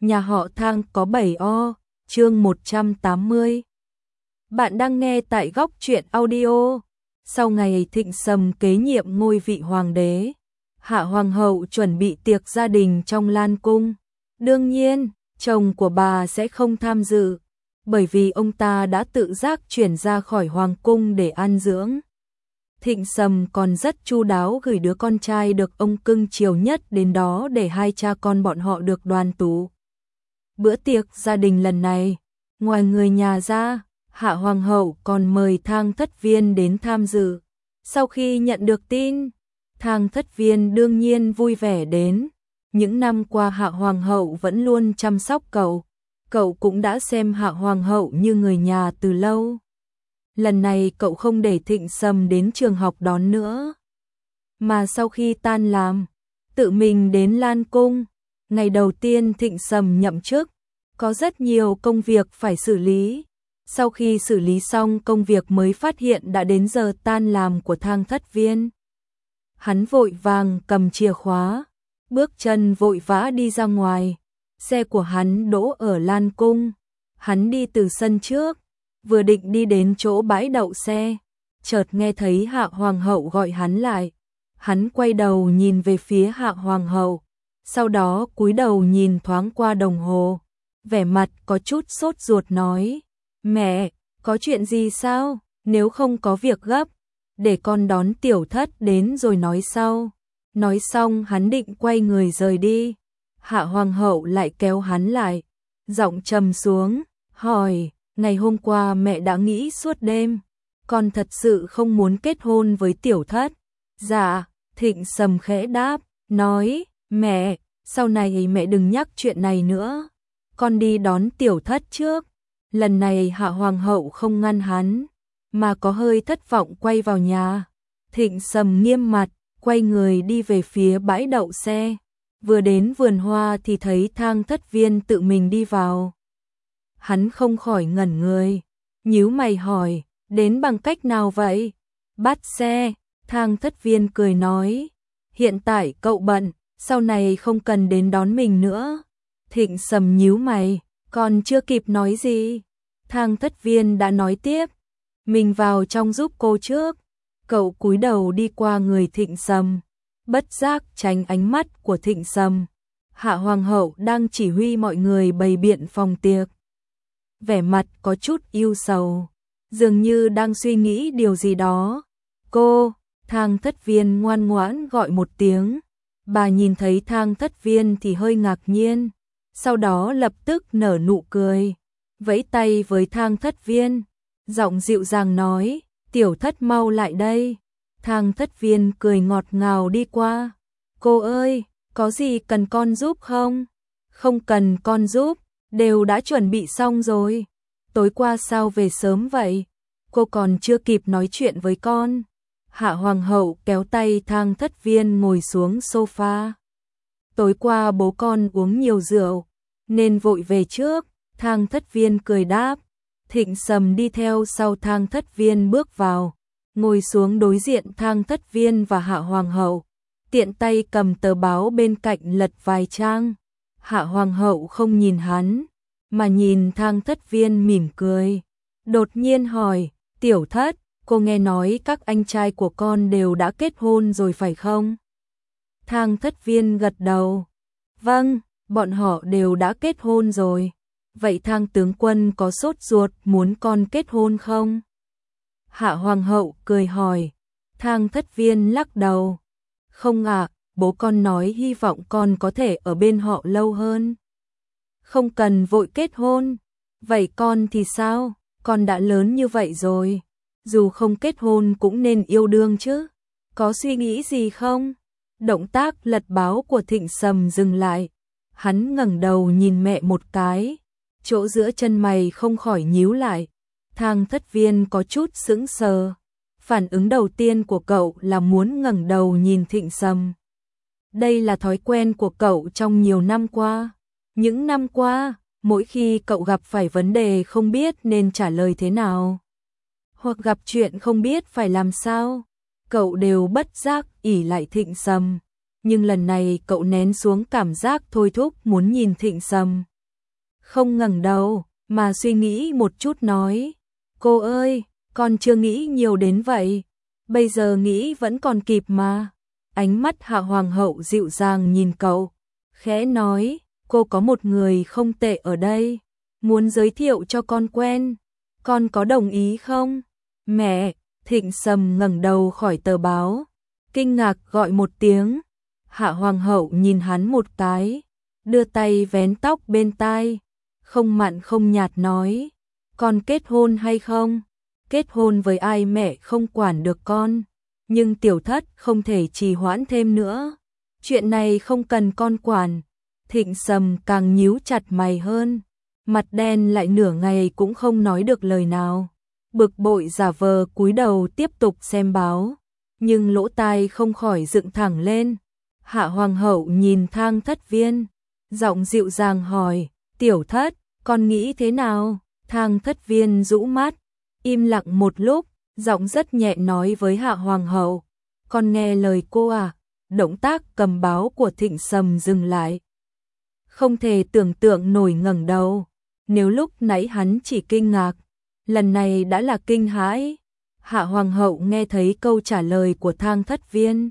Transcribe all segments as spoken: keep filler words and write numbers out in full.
nhà họ Thang có bảy o, chương một trăm tám mươi. Bạn đang nghe tại Góc Truyện Audio. Sau ngày Thịnh Sầm kế nhiệm ngôi vị hoàng đế, Hạ Hoàng hậu chuẩn bị tiệc gia đình trong Lan Cung. Đương nhiên, chồng của bà sẽ không tham dự, bởi vì ông ta đã tự giác chuyển ra khỏi Hoàng Cung để an dưỡng. Thịnh Sầm còn rất chu đáo gửi đứa con trai được ông cưng chiều nhất đến đó để hai cha con bọn họ được đoàn tụ. Bữa tiệc gia đình lần này, ngoài người nhà ra, Hạ Hoàng hậu còn mời Thang Thất Viên đến tham dự. Sau khi nhận được tin, Thang Thất Viên đương nhiên vui vẻ đến. Những năm qua Hạ Hoàng hậu vẫn luôn chăm sóc cậu, cậu cũng đã xem Hạ Hoàng hậu như người nhà từ lâu. Lần này cậu không để Thịnh Sầm đến trường học đón nữa, mà sau khi tan làm, tự mình đến Lan Cung. Ngày đầu tiên Thịnh Sầm nhậm chức, có rất nhiều công việc phải xử lý. Sau khi xử lý xong công việc mới phát hiện đã đến giờ tan làm của Thang Thất Viên. Hắn vội vàng cầm chìa khóa, bước chân vội vã đi ra ngoài. Xe của hắn đỗ ở Lan Cung. Hắn đi từ sân trước, vừa định đi đến chỗ bãi đậu xe, chợt nghe thấy Hạ Hoàng hậu gọi hắn lại. Hắn quay đầu nhìn về phía Hạ Hoàng hậu, sau đó cúi đầu nhìn thoáng qua đồng hồ, vẻ mặt có chút sốt ruột nói: "Mẹ, có chuyện gì sao? Nếu không có việc gấp, để con đón tiểu thất đến rồi nói sau." Nói xong hắn định quay người rời đi. Hạ Hoàng hậu lại kéo hắn lại, giọng trầm xuống, hỏi: "Ngày hôm qua mẹ đã nghĩ suốt đêm, con thật sự không muốn kết hôn với tiểu thất?" "Dạ." Thịnh Sầm khẽ đáp, nói: "Mẹ, sau này mẹ đừng nhắc chuyện này nữa, con đi đón tiểu thất trước." Lần này Hạ Hoàng hậu không ngăn hắn, mà có hơi thất vọng quay vào nhà. Thịnh Sầm nghiêm mặt, quay người đi về phía bãi đậu xe. Vừa đến vườn hoa thì thấy Thang Thất Viên tự mình đi vào. Hắn không khỏi ngẩn người, nhíu mày hỏi: "Đến bằng cách nào vậy?" "Bắt xe." Thang Thất Viên cười nói: "Hiện tại cậu bận, sau này không cần đến đón mình nữa." Thịnh Sầm nhíu mày, còn chưa kịp nói gì, Thang Thất Viên đã nói tiếp: "Mình vào trong giúp cô trước." Cậu cúi đầu đi qua người Thịnh Sầm, bất giác tránh ánh mắt của Thịnh Sầm. Hạ Hoàng hậu đang chỉ huy mọi người bày biện phòng tiệc, vẻ mặt có chút ưu sầu, dường như đang suy nghĩ điều gì đó. "Cô!" Thang Thất Viên ngoan ngoãn gọi một tiếng. Bà nhìn thấy Thang Thất Viên thì hơi ngạc nhiên, sau đó lập tức nở nụ cười, vẫy tay với Thang Thất Viên, giọng dịu dàng nói: "Tiểu thất mau lại đây." Thang Thất Viên cười ngọt ngào đi qua. "Cô ơi, có gì cần con giúp không?" "Không cần con giúp, đều đã chuẩn bị xong rồi." "Tối qua sao về sớm vậy? Cô còn chưa kịp nói chuyện với con." Hạ Hoàng hậu kéo tay Thang Thất Viên ngồi xuống sofa. "Tối qua bố con uống nhiều rượu, nên vội về trước." Thang Thất Viên cười đáp. Thịnh Sầm đi theo sau Thang Thất Viên bước vào, ngồi xuống đối diện Thang Thất Viên và Hạ Hoàng hậu, tiện tay cầm tờ báo bên cạnh lật vài trang. Hạ Hoàng hậu không nhìn hắn, mà nhìn Thang Thất Viên mỉm cười, đột nhiên hỏi: "Tiểu thất, cô nghe nói các anh trai của con đều đã kết hôn rồi phải không?" Thang Thất Viên gật đầu. "Vâng, bọn họ đều đã kết hôn rồi." "Vậy Thang tướng quân có sốt ruột muốn con kết hôn không?" Hạ Hoàng hậu cười hỏi. Thang Thất Viên lắc đầu. "Không ạ, bố con nói hy vọng con có thể ở bên họ lâu hơn. Không cần vội kết hôn." "Vậy con thì sao? Con đã lớn như vậy rồi, dù không kết hôn cũng nên yêu đương chứ. Có suy nghĩ gì không?" Động tác lật báo của Thịnh Sầm dừng lại. Hắn ngẩng đầu nhìn mẹ một cái, chỗ giữa chân mày không khỏi nhíu lại. Thang Thất Viên có chút sững sờ. Phản ứng đầu tiên của cậu là muốn ngẩng đầu nhìn Thịnh Sầm. Đây là thói quen của cậu trong nhiều năm qua. Những năm qua, mỗi khi cậu gặp phải vấn đề không biết nên trả lời thế nào, hoặc gặp chuyện không biết phải làm sao, cậu đều bất giác ỷ lại Thịnh Sầm. Nhưng lần này cậu nén xuống cảm giác thôi thúc muốn nhìn Thịnh Sầm, không ngẩng đầu, mà suy nghĩ một chút nói, cô ơi, con chưa nghĩ nhiều đến vậy, bây giờ nghĩ vẫn còn kịp mà. Ánh mắt Hạ Hoàng hậu dịu dàng nhìn cậu, khẽ nói, cô có một người không tệ ở đây, muốn giới thiệu cho con quen, con có đồng ý không? Mẹ, Thịnh Sầm ngẩng đầu khỏi tờ báo, kinh ngạc gọi một tiếng. Hạ Hoàng hậu nhìn hắn một cái, đưa tay vén tóc bên tai, không mặn không nhạt nói, con kết hôn hay không? Kết hôn với ai mẹ không quản được con, nhưng tiểu thất không thể trì hoãn thêm nữa. Chuyện này không cần con quản. Thịnh Sầm càng nhíu chặt mày hơn, mặt đen lại nửa ngày cũng không nói được lời nào. Bực bội giả vờ cúi đầu tiếp tục xem báo, nhưng lỗ tai không khỏi dựng thẳng lên. Hạ Hoàng hậu nhìn Thang Thất Viên, giọng dịu dàng hỏi, tiểu thất, con nghĩ thế nào? Thang Thất Viên rũ mắt, im lặng một lúc, giọng rất nhẹ nói với Hạ Hoàng hậu, con nghe lời cô à? Động tác cầm báo của Thịnh Sầm dừng lại. Không thể tưởng tượng nổi ngẩng đầu, nếu lúc nãy hắn chỉ kinh ngạc, lần này đã là kinh hãi. Hạ Hoàng hậu nghe thấy câu trả lời của Thang Thất Viên,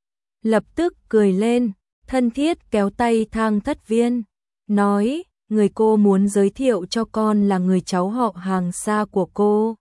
lập tức cười lên, thân thiết kéo tay Thang Thất Viên, nói, người cô muốn giới thiệu cho con là người cháu họ hàng xa của cô.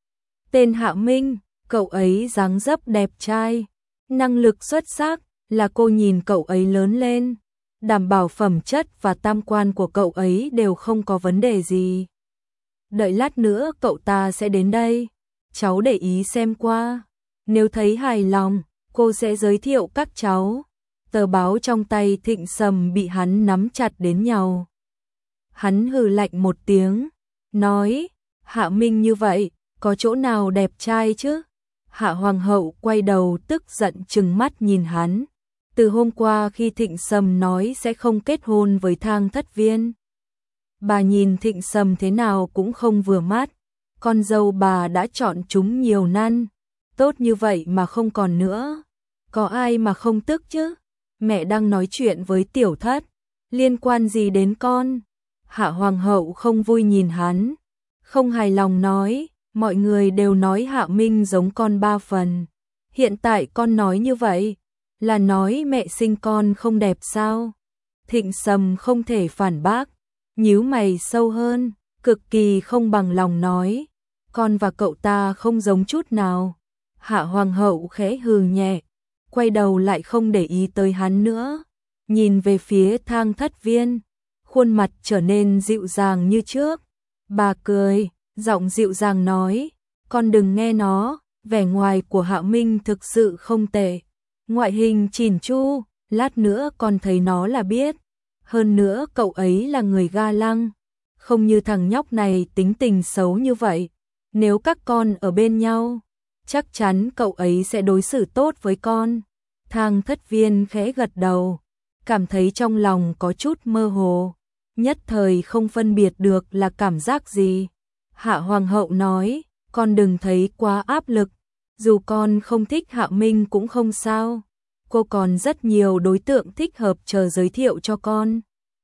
Tên Hạ Minh, cậu ấy dáng dấp đẹp trai, năng lực xuất sắc, là cô nhìn cậu ấy lớn lên, đảm bảo phẩm chất và tam quan của cậu ấy đều không có vấn đề gì. Đợi lát nữa cậu ta sẽ đến đây, cháu để ý xem qua, nếu thấy hài lòng, cô sẽ giới thiệu các cháu. Tờ báo trong tay Thịnh Sầm bị hắn nắm chặt đến nhau. Hắn hừ lạnh một tiếng, nói, Hạ Minh như vậy, có chỗ nào đẹp trai chứ? Hạ Hoàng hậu quay đầu tức giận trừng mắt nhìn hắn. Từ hôm qua khi Thịnh Sầm nói sẽ không kết hôn với Thang Thất Viên, bà nhìn Thịnh Sầm thế nào cũng không vừa mắt. Con dâu bà đã chọn chúng nhiều năm, tốt như vậy mà không còn nữa. Có ai mà không tức chứ? Mẹ đang nói chuyện với tiểu thất, liên quan gì đến con? Hạ Hoàng hậu không vui nhìn hắn, không hài lòng nói, mọi người đều nói Hạ Minh giống con ba phần. Hiện tại con nói như vậy, là nói mẹ sinh con không đẹp sao? Thịnh Sầm không thể phản bác, nhíu mày sâu hơn, cực kỳ không bằng lòng nói, con và cậu ta không giống chút nào. Hạ Hoàng hậu khẽ hừ nhẹ, quay đầu lại không để ý tới hắn nữa, nhìn về phía Thang Thất Viên, khuôn mặt trở nên dịu dàng như trước. Bà cười, giọng dịu dàng nói, con đừng nghe nó, vẻ ngoài của Hạ Minh thực sự không tệ, ngoại hình chỉn chu, lát nữa con thấy nó là biết. Hơn nữa cậu ấy là người ga lăng, không như thằng nhóc này tính tình xấu như vậy. Nếu các con ở bên nhau, chắc chắn cậu ấy sẽ đối xử tốt với con. Thang Thất Viên khẽ gật đầu, cảm thấy trong lòng có chút mơ hồ, nhất thời không phân biệt được là cảm giác gì. Hạ Hoàng hậu nói, con đừng thấy quá áp lực, dù con không thích Hạ Minh cũng không sao, cô còn rất nhiều đối tượng thích hợp chờ giới thiệu cho con.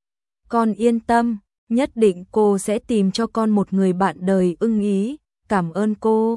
Con yên tâm, nhất định cô sẽ tìm cho con một người bạn đời ưng ý, cảm ơn cô.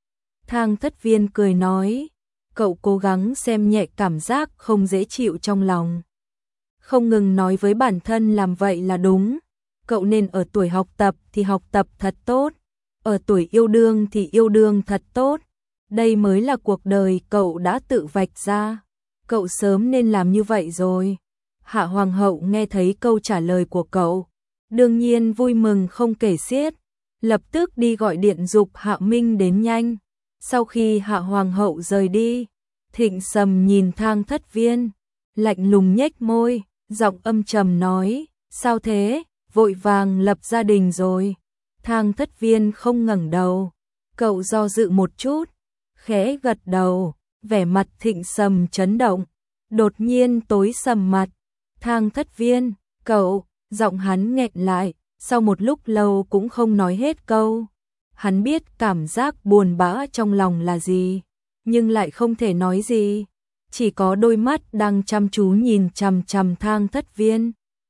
Thang Thất Viên cười nói, cậu cố gắng xem nhẹ cảm giác không dễ chịu trong lòng. Không ngừng nói với bản thân làm vậy là đúng, cậu nên ở tuổi học tập thì học tập thật tốt, ở tuổi yêu đương thì yêu đương thật tốt. Đây mới là cuộc đời cậu đã tự vạch ra, cậu sớm nên làm như vậy rồi. Hạ Hoàng hậu nghe thấy câu trả lời của cậu, đương nhiên vui mừng không kể xiết, lập tức đi gọi điện giục Hạ Minh đến nhanh. Sau khi Hạ Hoàng hậu rời đi, Thịnh Sầm nhìn Thang Thất Viên, lạnh lùng nhếch môi, giọng âm trầm nói, sao thế, vội vàng lập gia đình rồi? Thang Thất Viên không ngẩng đầu, cậu do dự một chút, khẽ gật đầu, vẻ mặt Thịnh Sầm chấn động, đột nhiên tối sầm mặt. Thang Thất Viên, cậu, giọng hắn nghẹn lại, sau một lúc lâu cũng không nói hết câu. Hắn biết cảm giác buồn bã trong lòng là gì, nhưng lại không thể nói gì, chỉ có đôi mắt đang chăm chú nhìn chằm chằm Thang Thất Viên.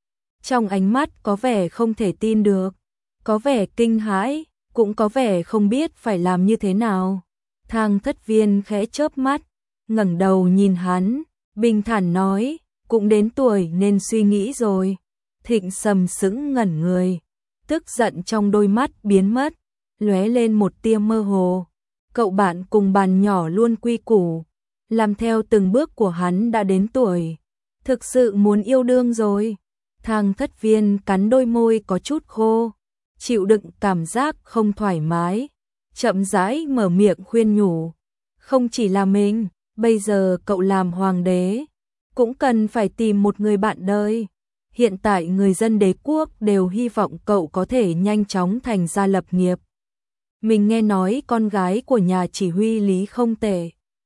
trong ánh mắt có vẻ không thể tin được, có vẻ kinh hãi, cũng có vẻ không biết phải làm như thế nào. Thang Thất Viên khẽ chớp mắt, ngẩng đầu nhìn hắn, bình thản nói, cũng đến tuổi nên suy nghĩ rồi. Thịnh Sầm sững ngẩn người, tức giận trong đôi mắt biến mất, lóe lên một tia mơ hồ. Cậu bạn cùng bàn nhỏ luôn quy củ, làm theo từng bước của hắn đã đến tuổi, thực sự muốn yêu đương rồi. Thang Thất Viên cắn đôi môi có chút khô, chịu đựng cảm giác không thoải mái, chậm rãi mở miệng khuyên nhủ, không chỉ là mình, bây giờ cậu làm hoàng đế, cũng cần phải tìm một người bạn đời. Hiện tại người dân đế quốc đều hy vọng cậu có thể nhanh chóng thành gia lập nghiệp. Mình nghe nói con gái của nhà chỉ huy Lý không tệ,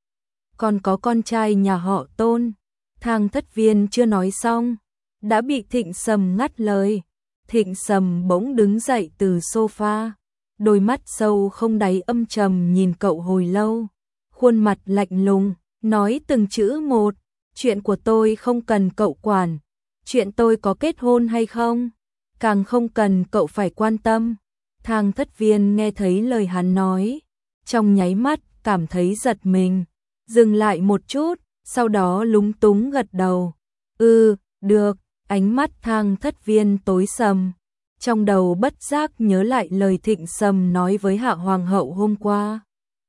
còn có con trai nhà họ Tôn. Thang Thất Viên chưa nói xong, đã bị Thịnh Sầm ngắt lời. Thịnh Sầm bỗng đứng dậy từ sofa, đôi mắt sâu không đáy âm trầm nhìn cậu hồi lâu, khuôn mặt lạnh lùng, nói từng chữ một, chuyện của tôi không cần cậu quản, chuyện tôi có kết hôn hay không, càng không cần cậu phải quan tâm. Thang Thất Viên nghe thấy lời hắn nói, trong nháy mắt cảm thấy giật mình, dừng lại một chút, sau đó lúng túng gật đầu. Ừ, được. Ánh mắt Thang Thất Viên tối sầm, trong đầu bất giác nhớ lại lời Thịnh Sầm nói với Hạ Hoàng hậu hôm qua.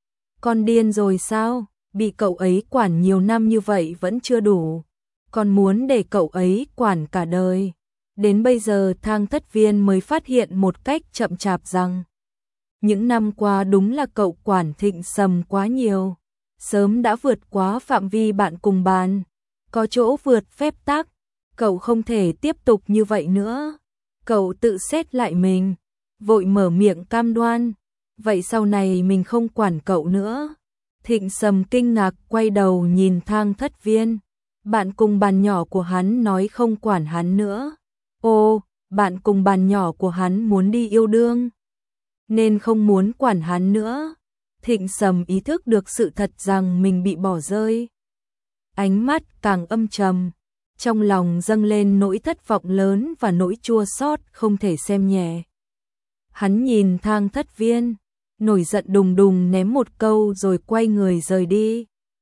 Con điên rồi sao, bị cậu ấy quản nhiều năm như vậy vẫn chưa đủ, còn muốn để cậu ấy quản cả đời. Đến bây giờ Thang Thất Viên mới phát hiện một cách chậm chạp rằng những năm qua đúng là cậu quản Thịnh Sầm quá nhiều, sớm đã vượt quá phạm vi bạn cùng bàn, có chỗ vượt phép tắc. Cậu không thể tiếp tục như vậy nữa. Cậu tự xét lại mình, vội mở miệng cam đoan, vậy sau này mình không quản cậu nữa. Thịnh Sầm kinh ngạc quay đầu nhìn Thang Thất Viên, bạn cùng bàn nhỏ của hắn nói không quản hắn nữa. Ô, bạn cùng bàn nhỏ của hắn muốn đi yêu đương, nên không muốn quản hắn nữa. Thịnh Sầm ý thức được sự thật rằng mình bị bỏ rơi. Ánh mắt càng âm trầm, trong lòng dâng lên nỗi thất vọng lớn và nỗi chua xót không thể xem nhẹ. Hắn nhìn Thang Thất Viên, nổi giận đùng đùng ném một câu rồi quay người rời đi.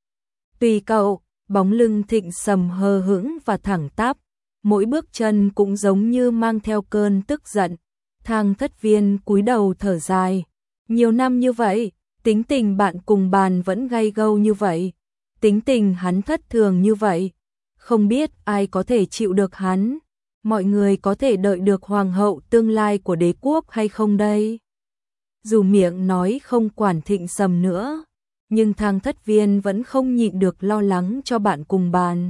Tùy cậu, bóng lưng Thịnh Sầm hờ hững và thẳng tắp, mỗi bước chân cũng giống như mang theo cơn tức giận. Thang Thất Viên cúi đầu thở dài, nhiều năm như vậy, tính tình bạn cùng bàn vẫn gay gâu như vậy, tính tình hắn thất thường như vậy. Không biết ai có thể chịu được hắn, mọi người có thể đợi được hoàng hậu tương lai của đế quốc hay không đây? Dù miệng nói không quản Thịnh Sầm nữa, nhưng Thang Thất Viên vẫn không nhịn được lo lắng cho bạn cùng bàn.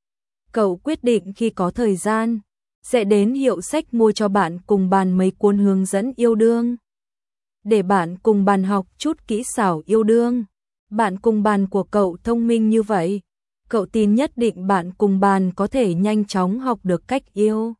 Cậu quyết định khi có thời gian, sẽ đến hiệu sách mua cho bạn cùng bàn mấy cuốn hướng dẫn yêu đương, để bạn cùng bàn học chút kỹ xảo yêu đương. Bạn cùng bàn của cậu thông minh như vậy, cậu tin nhất định bạn cùng bàn có thể nhanh chóng học được cách yêu.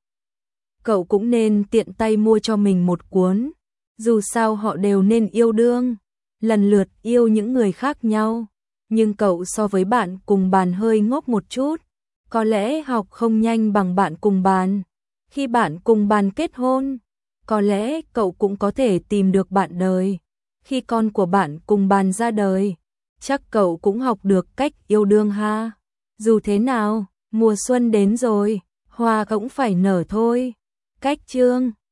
Cậu cũng nên tiện tay mua cho mình một cuốn, dù sao họ đều nên yêu đương, lần lượt yêu những người khác nhau. Nhưng cậu so với bạn cùng bàn hơi ngốc một chút, có lẽ học không nhanh bằng bạn cùng bàn. Khi bạn cùng bàn kết hôn, có lẽ cậu cũng có thể tìm được bạn đời. Khi con của bạn cùng bàn ra đời, chắc cậu cũng học được cách yêu đương ha. Dù thế nào, mùa xuân đến rồi, hoa cũng phải nở thôi. Cách chương